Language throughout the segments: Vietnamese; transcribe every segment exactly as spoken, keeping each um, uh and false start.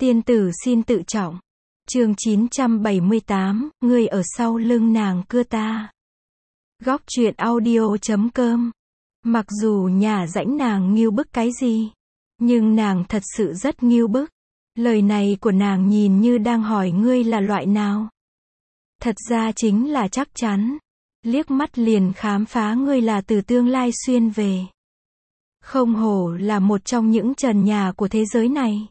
Tiên tử xin tự trọng. Chương chín trăm bảy mươi tám, ngươi ở sau lưng nàng cưa ta. Góc truyện audio chấm com. Mặc dù nhà rãnh nàng nghêu bức cái gì, nhưng nàng thật sự rất nghêu bức. Lời này của nàng nhìn như đang hỏi ngươi là loại nào. Thật ra chính là chắc chắn. Liếc mắt liền khám phá ngươi là từ tương lai xuyên về. Không hổ là một trong những trần nhà của thế giới này.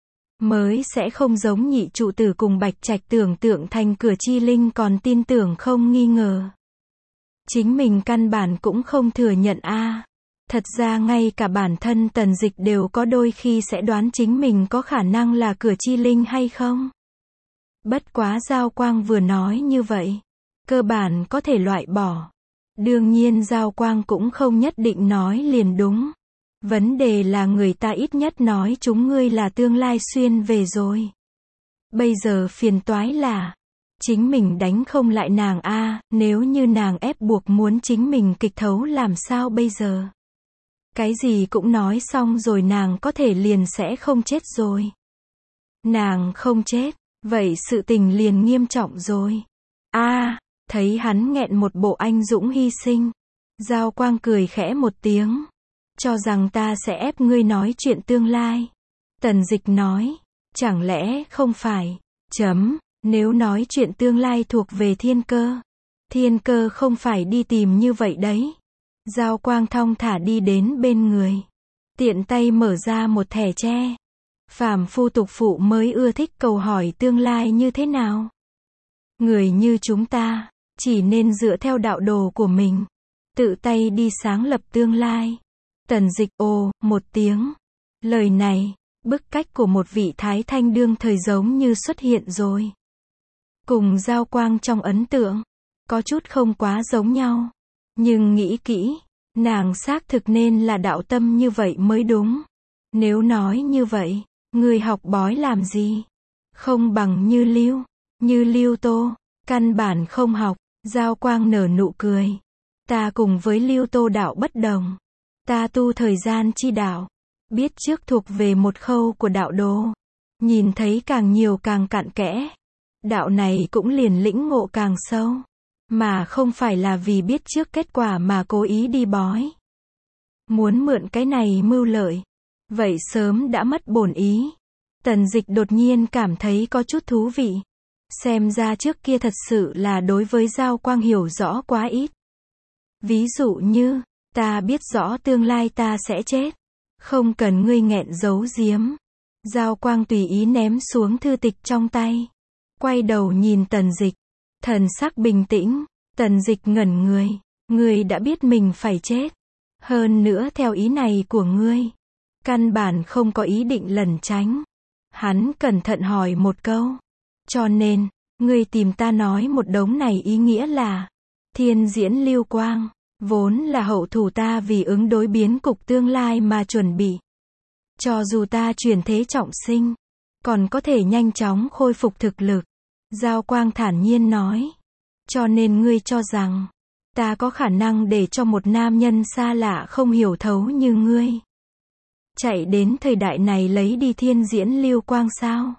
Mới sẽ không giống nhị trụ tử cùng Bạch Trạch tưởng tượng thành cửa chi linh còn tin tưởng không nghi ngờ. Chính mình căn bản cũng không thừa nhận a. À. Thật ra ngay cả bản thân Tần Dịch đều có đôi khi sẽ đoán chính mình có khả năng là cửa chi linh hay không. Bất quá Giao Quang vừa nói như vậy, cơ bản có thể loại bỏ. Đương nhiên Giao Quang cũng không nhất định nói liền đúng. Vấn đề là người ta ít nhất nói chúng ngươi là tương lai xuyên về rồi. Bây giờ phiền toái là, chính mình đánh không lại nàng a, à, nếu như nàng ép buộc muốn chính mình kịch thấu làm sao bây giờ? Cái gì cũng nói xong rồi nàng có thể liền sẽ không chết rồi. Nàng không chết, vậy sự tình liền nghiêm trọng rồi. A, à, thấy hắn nghẹn một bộ anh dũng hy sinh. Giao Quang cười khẽ một tiếng. Cho rằng ta sẽ ép ngươi nói chuyện tương lai. Tần Dịch nói, chẳng lẽ không phải, chấm, nếu nói chuyện tương lai thuộc về thiên cơ. Thiên cơ không phải đi tìm như vậy đấy. Giao Quang thong thả đi đến bên người. Tiện tay mở ra một thẻ tre. Phàm phu tục phụ mới ưa thích cầu hỏi tương lai như thế nào. Người như chúng ta, chỉ nên dựa theo đạo đồ của mình. Tự tay đi sáng lập tương lai. Tần Dịch ồ, một tiếng. Lời này, bức cách của một vị thái thanh đương thời giống như xuất hiện rồi. Cùng Giao Quang trong ấn tượng, có chút không quá giống nhau. Nhưng nghĩ kỹ, nàng xác thực nên là đạo tâm như vậy mới đúng. Nếu nói như vậy, người học bói làm gì? Không bằng Như Lưu, Như Lưu Tô, căn bản không học. Giao Quang nở nụ cười. Ta cùng với Lưu Tô đạo bất đồng. Ta tu thời gian chi đạo, biết trước thuộc về một khâu của đạo đồ, nhìn thấy càng nhiều càng cặn kẽ, đạo này cũng liền lĩnh ngộ càng sâu, mà không phải là vì biết trước kết quả mà cố ý đi bói. Muốn mượn cái này mưu lợi, vậy sớm đã mất bổn ý. Tần Dịch đột nhiên cảm thấy có chút thú vị. Xem ra trước kia thật sự là đối với Giao Quang hiểu rõ quá ít. Ví dụ như, ta biết rõ tương lai ta sẽ chết. Không cần ngươi nghẹn giấu giếm. Giao Quang tùy ý ném xuống thư tịch trong tay. Quay đầu nhìn Tần Dịch. Thần sắc bình tĩnh. Tần Dịch ngẩn người. Ngươi đã biết mình phải chết. Hơn nữa theo ý này của ngươi. Căn bản không có ý định lẩn tránh. Hắn cẩn thận hỏi một câu. Cho nên, ngươi tìm ta nói một đống này ý nghĩa là. Thiên diễn lưu quang. Vốn là hậu thủ ta vì ứng đối biến cục tương lai mà chuẩn bị. Cho dù ta chuyển thế trọng sinh, còn có thể nhanh chóng khôi phục thực lực. Giao Quang thản nhiên nói. Cho nên ngươi cho rằng, ta có khả năng để cho một nam nhân xa lạ không hiểu thấu như ngươi. Chạy đến thời đại này lấy đi thiên diễn lưu quang sao?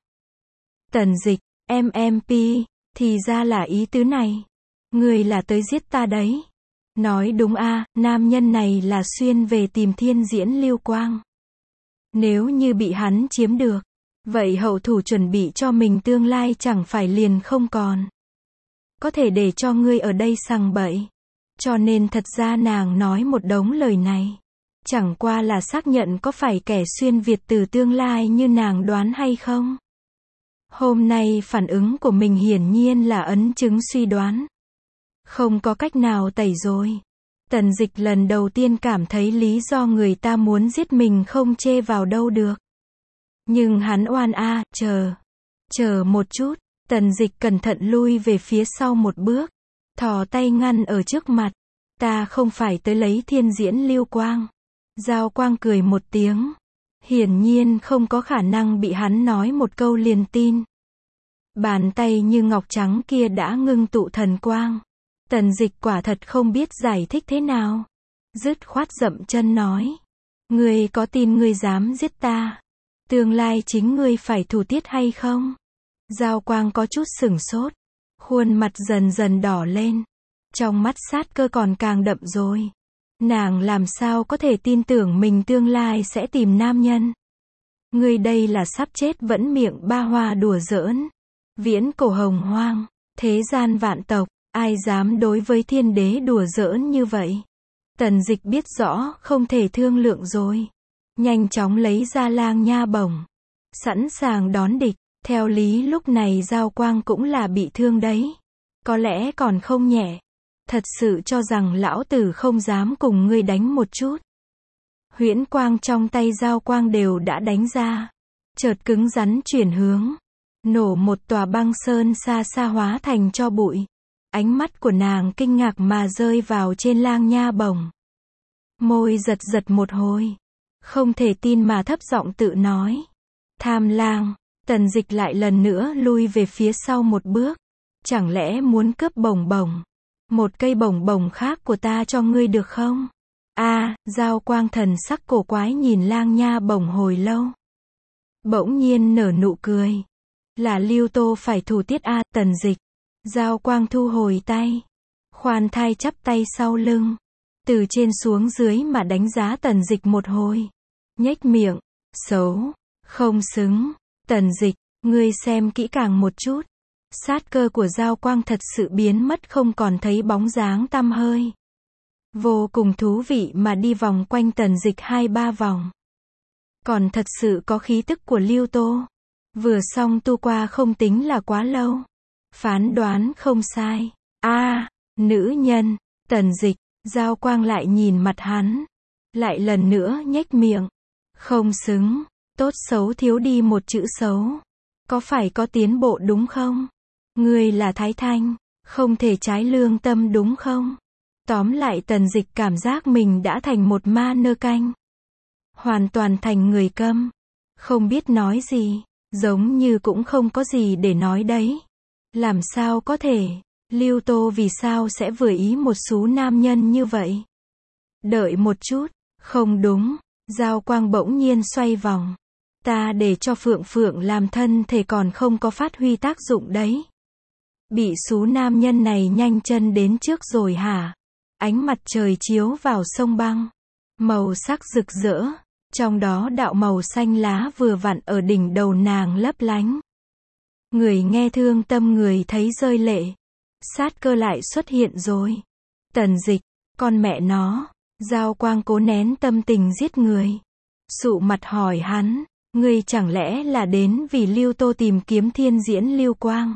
Tần Dịch, em em pê, thì ra là ý tứ này. Ngươi là tới giết ta đấy. Nói đúng a, à, nam nhân này là xuyên về tìm thiên diễn lưu quang. Nếu như bị hắn chiếm được, vậy hậu thủ chuẩn bị cho mình tương lai chẳng phải liền không còn. Có thể để cho ngươi ở đây sằng bậy. Cho nên thật ra nàng nói một đống lời này. Chẳng qua là xác nhận có phải kẻ xuyên Việt từ tương lai như nàng đoán hay không. Hôm nay phản ứng của mình hiển nhiên là ấn chứng suy đoán. Không có cách nào tẩy rồi. Tần Dịch lần đầu tiên cảm thấy lý do người ta muốn giết mình không chê vào đâu được. Nhưng hắn oan a, à, chờ. Chờ một chút. Tần Dịch cẩn thận lui về phía sau một bước. Thò tay ngăn ở trước mặt. Ta không phải tới lấy thiên diễn lưu quang. Giao Quang cười một tiếng. Hiển nhiên không có khả năng bị hắn nói một câu liền tin. Bàn tay như ngọc trắng kia đã ngưng tụ thần quang. Tần Dịch quả thật không biết giải thích thế nào. Dứt khoát dậm chân nói. Ngươi có tin ngươi dám giết ta? Tương lai chính ngươi phải thủ tiết hay không? Giao Quang có chút sửng sốt. Khuôn mặt dần dần đỏ lên. Trong mắt sát cơ còn càng đậm rồi. Nàng làm sao có thể tin tưởng mình tương lai sẽ tìm nam nhân. Ngươi đây là sắp chết vẫn miệng ba hoa đùa giỡn. Viễn cổ hồng hoang, thế gian vạn tộc, ai dám đối với thiên đế đùa giỡn như vậy? Tần Dịch biết rõ không thể thương lượng rồi. Nhanh chóng lấy ra lang nha bổng. Sẵn sàng đón địch. Theo lý lúc này Giao Quang cũng là bị thương đấy. Có lẽ còn không nhẹ. Thật sự cho rằng lão tử không dám cùng ngươi đánh một chút. Huyễn quang trong tay Giao Quang đều đã đánh ra. Chợt cứng rắn chuyển hướng. Nổ một tòa băng sơn xa xa hóa thành tro bụi. Ánh mắt của nàng kinh ngạc mà rơi vào trên lang nha bổng. Môi giật giật một hồi. Không thể tin mà thấp giọng tự nói. Tham lang. Tần Dịch lại lần nữa lui về phía sau một bước. Chẳng lẽ muốn cướp bổng bổng? Một cây bổng bổng khác của ta cho ngươi được không? A, à, Giao Quang thần sắc cổ quái nhìn lang nha bổng hồi lâu. Bỗng nhiên nở nụ cười. Là Lưu Tô phải thủ tiết a, à, Tần Dịch. Giao Quang thu hồi tay. Khoan thai chắp tay sau lưng. Từ trên xuống dưới mà đánh giá Tần Dịch một hồi. Nhếch miệng. Xấu. Không xứng. Tần Dịch, ngươi xem kỹ càng một chút. Sát cơ của Giao Quang thật sự biến mất không còn thấy bóng dáng tăm hơi. Vô cùng thú vị mà đi vòng quanh Tần Dịch hai ba vòng. Còn thật sự có khí tức của Lưu Tô. Vừa xong tu qua không tính là quá lâu. Phán đoán không sai. A, à, nữ nhân. Tần Dịch, Giao Quang lại nhìn mặt hắn. Lại lần nữa nhếch miệng. Không xứng. Tốt xấu thiếu đi một chữ xấu. Có phải có tiến bộ đúng không? Ngươi là Thái Thanh. Không thể trái lương tâm đúng không? Tóm lại Tần Dịch cảm giác mình đã thành một ma nơ canh. Hoàn toàn thành người câm. Không biết nói gì. Giống như cũng không có gì để nói đấy. Làm sao có thể? Lưu Tô vì sao sẽ vừa ý một số nam nhân như vậy? Đợi một chút. Không đúng. Giao Quang bỗng nhiên xoay vòng. Ta để cho Phượng Phượng làm thân thể còn không có phát huy tác dụng đấy. Bị số nam nhân này nhanh chân đến trước rồi hả? Ánh mặt trời chiếu vào sông băng. Màu sắc rực rỡ. Trong đó đạo màu xanh lá vừa vặn ở đỉnh đầu nàng lấp lánh. Người nghe thương tâm người thấy rơi lệ. Sát cơ lại xuất hiện rồi. Tần Dịch, con mẹ nó. Giao Quang cố nén tâm tình giết người. Sụ mặt hỏi hắn. Ngươi chẳng lẽ là đến vì Lưu Tô tìm kiếm thiên diễn Lưu Quang?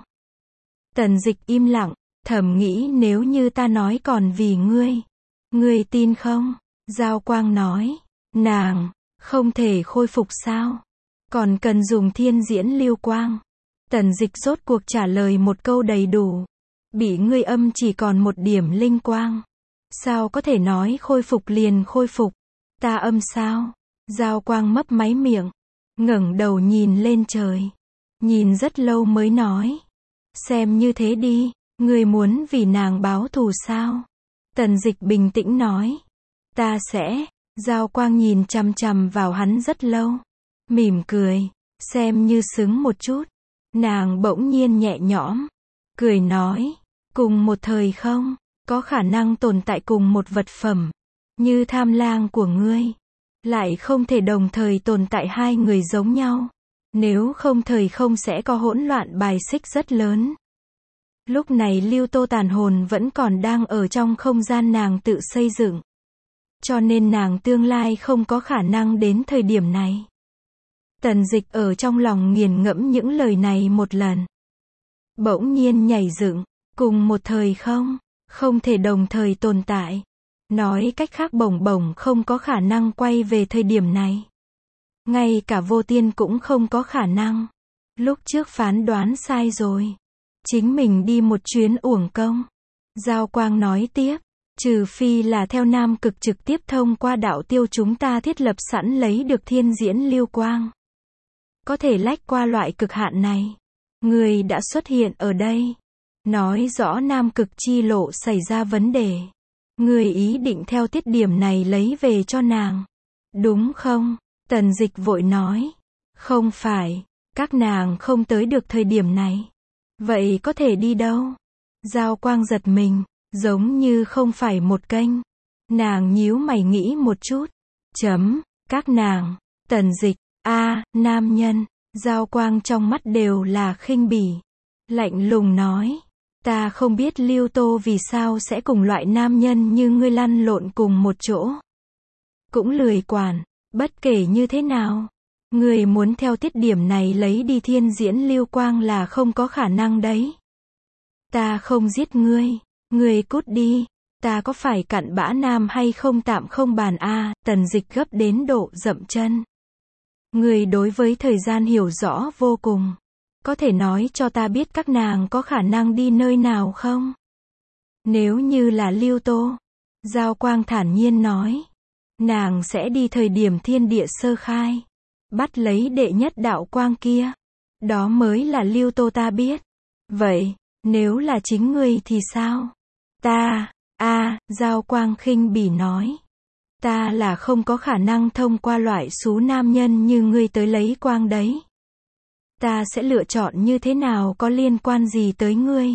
Tần Dịch im lặng, thầm nghĩ nếu như ta nói còn vì ngươi. Ngươi tin không? Giao Quang nói. Nàng, không thể khôi phục sao? Còn cần dùng thiên diễn Lưu Quang. Tần Dịch rốt cuộc trả lời một câu đầy đủ. Bị ngươi âm chỉ còn một điểm linh quang. Sao có thể nói khôi phục liền khôi phục? Ta âm sao? Giao Quang mấp máy miệng. Ngẩng đầu nhìn lên trời. Nhìn rất lâu mới nói. Xem như thế đi. Ngươi muốn vì nàng báo thù sao? Tần Dịch bình tĩnh nói. Ta sẽ. Giao Quang nhìn chằm chằm vào hắn rất lâu. Mỉm cười. Xem như xứng một chút. Nàng bỗng nhiên nhẹ nhõm. Cười nói. Cùng một thời không? Có khả năng tồn tại cùng một vật phẩm. Như tham lang của ngươi. Lại không thể đồng thời tồn tại hai người giống nhau. Nếu không thời không sẽ có hỗn loạn bài xích rất lớn. Lúc này Lưu Tô tàn hồn vẫn còn đang ở trong không gian nàng tự xây dựng. Cho nên nàng tương lai không có khả năng đến thời điểm này. Tần Dịch ở trong lòng nghiền ngẫm những lời này một lần. Bỗng nhiên nhảy dựng. Cùng một thời không? Không thể đồng thời tồn tại. Nói cách khác bổng bổng không có khả năng quay về thời điểm này. Ngay cả vô tiên cũng không có khả năng. Lúc trước phán đoán sai rồi. Chính mình đi một chuyến uổng công. Giao Quang nói tiếp. Trừ phi là theo Nam Cực trực tiếp thông qua đạo tiêu chúng ta thiết lập sẵn lấy được thiên diễn Lưu Quang. Có thể lách qua loại cực hạn này. Người đã xuất hiện ở đây. Nói rõ Nam Cực chi lộ xảy ra vấn đề. Người ý định theo tiết điểm này lấy về cho nàng. Đúng không? Tần Dịch vội nói. Không phải, các nàng không tới được thời điểm này. Vậy có thể đi đâu? Giao Quang giật mình, giống như không phải một kênh. Nàng nhíu mày nghĩ một chút. Chấm, các nàng, Tần Dịch, a, nam nhân. Giao Quang trong mắt đều là khinh bỉ. Lạnh lùng nói, ta không biết Lưu Tô vì sao sẽ cùng loại nam nhân như ngươi lăn lộn cùng một chỗ. Cũng lười quản, bất kể như thế nào. Ngươi muốn theo tiết điểm này lấy đi thiên diễn Lưu Quang là không có khả năng đấy. Ta không giết ngươi, ngươi cút đi. Ta có phải cặn bã nam hay không tạm không bàn a. Tần Dịch gấp đến độ dậm chân. Ngươi đối với thời gian hiểu rõ vô cùng. Có thể nói cho ta biết các nàng có khả năng đi nơi nào không? Nếu như là Lưu Tô, Giao Quang thản nhiên nói, nàng sẽ đi thời điểm thiên địa sơ khai, bắt lấy đệ nhất đạo quang kia. Đó mới là Lưu Tô ta biết. Vậy, nếu là chính ngươi thì sao? Ta, a, Giao Quang khinh bỉ nói. Ta là không có khả năng thông qua loại số nam nhân như ngươi tới lấy quang đấy. Ta sẽ lựa chọn như thế nào có liên quan gì tới ngươi?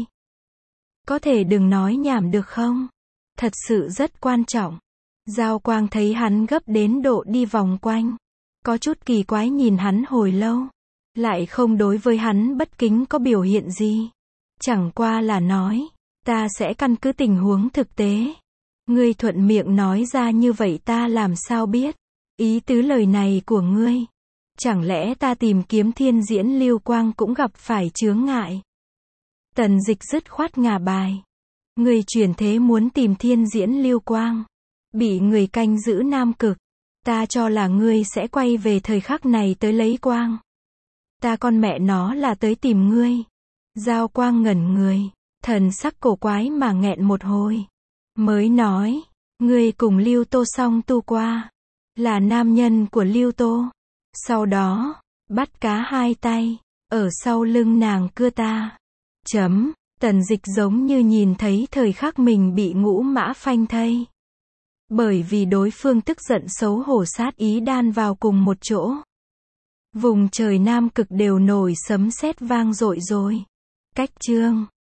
Có thể đừng nói nhảm được không? Thật sự rất quan trọng. Giao Quang thấy hắn gấp đến độ đi vòng quanh. Có chút kỳ quái nhìn hắn hồi lâu. Lại không đối với hắn bất kính có biểu hiện gì. Chẳng qua là nói, ta sẽ căn cứ tình huống thực tế. Ngươi thuận miệng nói ra như vậy ta làm sao biết? Ý tứ lời này của ngươi. Chẳng lẽ ta tìm kiếm thiên diễn Lưu Quang cũng gặp phải chướng ngại? Tần Dịch dứt khoát ngả bài. Ngươi chuyển thế muốn tìm thiên diễn Lưu Quang. Bị người canh giữ Nam Cực. Ta cho là ngươi sẽ quay về thời khắc này tới lấy quang. Ta con mẹ nó là tới tìm ngươi. Giao Quang ngẩn người. Thần sắc cổ quái mà nghẹn một hồi. Mới nói. Ngươi cùng Lưu Tô song tu qua. Là nam nhân của Lưu Tô. Sau đó, bắt cá hai tay, ở sau lưng nàng cưa ta. Chấm, Tần Dịch giống như nhìn thấy thời khắc mình bị ngũ mã phanh thây. Bởi vì đối phương tức giận xấu hổ sát ý đan vào cùng một chỗ. Vùng trời Nam Cực đều nổi sấm sét vang dội rồi. Cách chương